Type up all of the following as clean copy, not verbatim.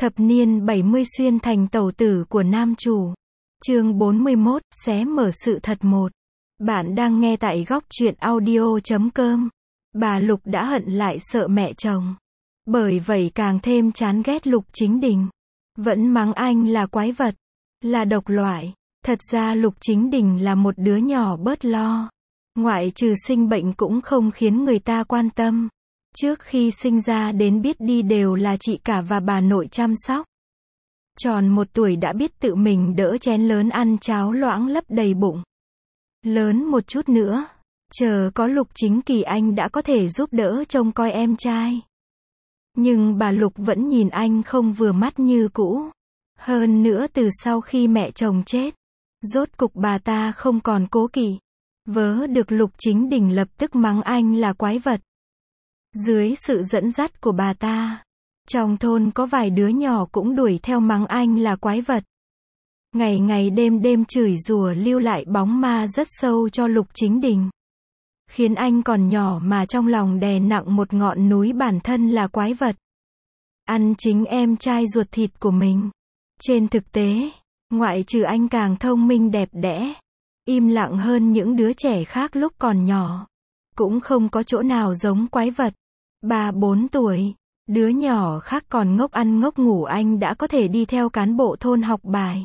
Thập niên 70 xuyên thành tẩu tử của nam chủ. Chương 41, xé mở sự thật 1. Bạn đang nghe tại góc truyện audio.com. Bà Lục đã hận lại sợ mẹ chồng. Bởi vậy càng thêm chán ghét Lục Chính Đình. Vẫn mắng anh là quái vật, là độc loại. Thật ra Lục Chính Đình là một đứa nhỏ bớt lo. Ngoại trừ sinh bệnh cũng không khiến người ta quan tâm. Trước khi sinh ra đến biết đi đều là chị cả và bà nội chăm sóc. Tròn 1 tuổi đã biết tự mình đỡ chén lớn ăn cháo loãng lấp đầy bụng. Lớn một chút nữa, chờ có Lục Chính Kỳ anh đã có thể giúp đỡ trông coi em trai. Nhưng bà Lục vẫn nhìn anh không vừa mắt như cũ. Hơn nữa từ sau khi mẹ chồng chết, rốt cục bà ta không còn cố kỵ. Vớ được Lục Chính Đình lập tức mắng anh là quái vật. Dưới sự dẫn dắt của bà ta, trong thôn có vài đứa nhỏ cũng đuổi theo mắng anh là quái vật. Ngày ngày đêm đêm chửi rủa lưu lại bóng ma rất sâu cho Lục Chính Đình. Khiến anh còn nhỏ mà trong lòng đè nặng một ngọn núi bản thân là quái vật. Ăn chính em trai ruột thịt của mình. Trên thực tế, ngoại trừ anh càng thông minh đẹp đẽ, im lặng hơn những đứa trẻ khác lúc còn nhỏ. Cũng không có chỗ nào giống quái vật. 3-4 tuổi, đứa nhỏ khác còn ngốc ăn ngốc ngủ anh đã có thể đi theo cán bộ thôn học bài.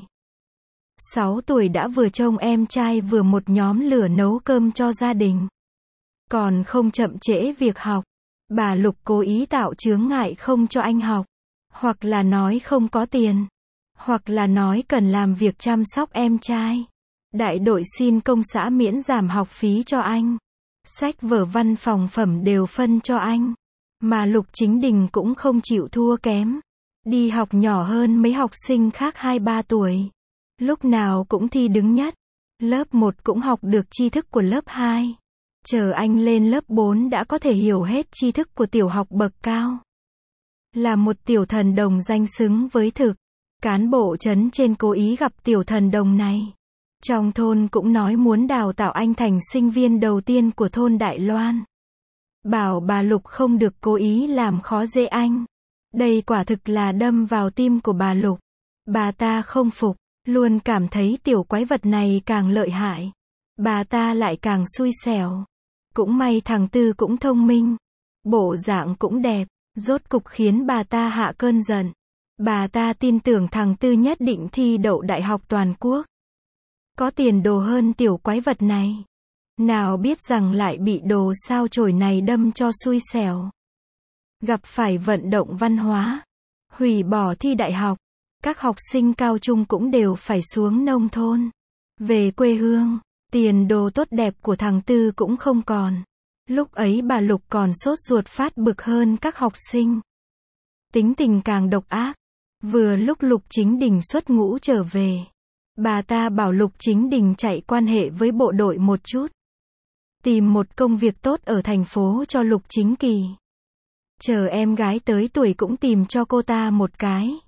6 tuổi đã vừa trông em trai vừa một nhóm lửa nấu cơm cho gia đình. Còn không chậm trễ việc học, bà Lục cố ý tạo chướng ngại không cho anh học. Hoặc là nói không có tiền. Hoặc là nói cần làm việc chăm sóc em trai. Đại đội xin công xã miễn giảm học phí cho anh. Sách vở văn phòng phẩm đều phân cho anh. Mà Lục Chính Đình cũng không chịu thua kém. Đi học nhỏ hơn mấy học sinh khác 2-3 tuổi. Lúc nào cũng thi đứng nhất. Lớp 1 cũng học được tri thức của lớp 2. Chờ anh lên lớp 4 đã có thể hiểu hết tri thức của tiểu học bậc cao. Là một tiểu thần đồng danh xứng với thực. Cán bộ trấn trên cố ý gặp tiểu thần đồng này. Trong thôn cũng nói muốn đào tạo anh thành sinh viên đầu tiên của thôn Đại Loan. Bảo bà Lục không được cố ý làm khó dễ anh. Đây quả thực là đâm vào tim của bà Lục. Bà ta không phục, luôn cảm thấy tiểu quái vật này càng lợi hại. Bà ta lại càng xui xẻo. Cũng may thằng Tư cũng thông minh. Bộ dạng cũng đẹp, rốt cục khiến bà ta hạ cơn giận. Bà ta tin tưởng thằng Tư nhất định thi đậu đại học toàn quốc. Có tiền đồ hơn tiểu quái vật này. Nào biết rằng lại bị đồ sao chổi này đâm cho xui xẻo. Gặp phải vận động văn hóa, hủy bỏ thi đại học. Các học sinh cao trung cũng đều phải xuống nông thôn. Về quê hương, tiền đồ tốt đẹp của thằng Tư cũng không còn. Lúc ấy bà Lục còn sốt ruột phát bực hơn các học sinh. Tính tình càng độc ác. Vừa lúc Lục Chính Đình xuất ngũ trở về, bà ta bảo Lục Chính Đình chạy quan hệ với bộ đội một chút. Tìm một công việc tốt ở thành phố cho Lục Chính Kỳ. Chờ em gái tới tuổi cũng tìm cho cô ta một cái.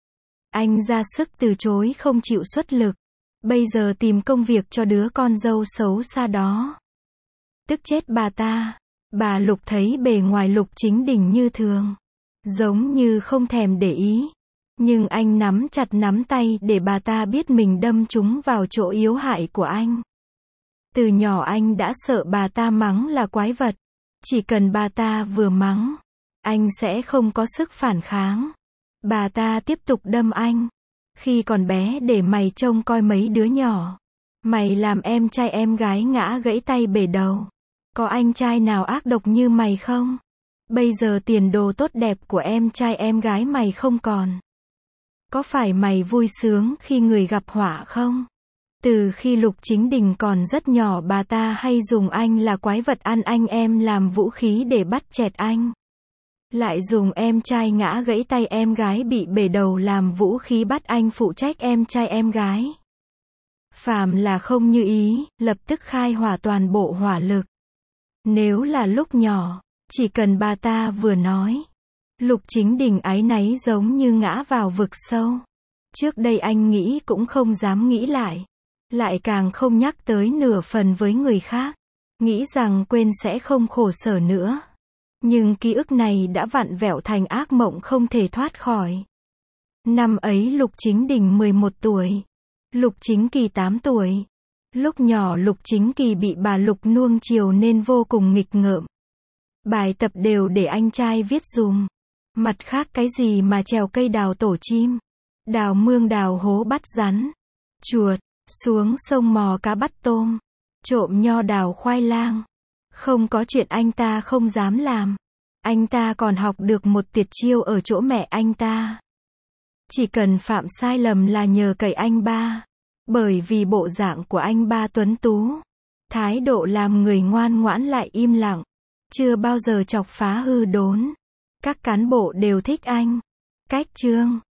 Anh ra sức từ chối không chịu xuất lực. Bây giờ tìm công việc cho đứa con dâu xấu xa đó. Tức chết bà ta. Bà Lục thấy bề ngoài Lục Chính Đình như thường. Giống như không thèm để ý. Nhưng anh nắm chặt nắm tay để bà ta biết mình đâm trúng vào chỗ yếu hại của anh. Từ nhỏ anh đã sợ bà ta mắng là quái vật. Chỉ cần bà ta vừa mắng, anh sẽ không có sức phản kháng. Bà ta tiếp tục đâm anh. Khi còn bé để mày trông coi mấy đứa nhỏ. Mày làm em trai em gái ngã gãy tay bể đầu. Có anh trai nào ác độc như mày không? Bây giờ tiền đồ tốt đẹp của em trai em gái mày không còn. Có phải mày vui sướng khi người gặp họa không? Từ khi Lục Chính Đình còn rất nhỏ bà ta hay dùng anh là quái vật ăn anh em làm vũ khí để bắt chẹt anh. Lại dùng em trai ngã gãy tay em gái bị bể đầu làm vũ khí bắt anh phụ trách em trai em gái. Phàm là không như ý, lập tức khai hỏa toàn bộ hỏa lực. Nếu là lúc nhỏ, chỉ cần bà ta vừa nói, Lục Chính Đình áy náy giống như ngã vào vực sâu. Trước đây anh nghĩ cũng không dám nghĩ lại. Lại càng không nhắc tới nửa phần với người khác. Nghĩ rằng quên sẽ không khổ sở nữa. Nhưng ký ức này đã vặn vẹo thành ác mộng không thể thoát khỏi. Năm ấy Lục Chính Đình 11 tuổi. Lục Chính Kỳ 8 tuổi. Lúc nhỏ Lục Chính Kỳ bị bà Lục nuông chiều nên vô cùng nghịch ngợm. Bài tập đều để anh trai viết dùm. Mặt khác cái gì mà trèo cây đào tổ chim, đào mương đào hố bắt rắn, chuột, xuống sông mò cá bắt tôm, trộm nho đào khoai lang. Không có chuyện anh ta không dám làm. Anh ta còn học được một tuyệt chiêu ở chỗ mẹ anh ta. Chỉ cần phạm sai lầm là nhờ cậy anh ba. Bởi vì bộ dạng của anh ba tuấn tú, thái độ làm người ngoan ngoãn lại im lặng, chưa bao giờ chọc phá hư đốn. Các cán bộ đều thích anh. Cách chương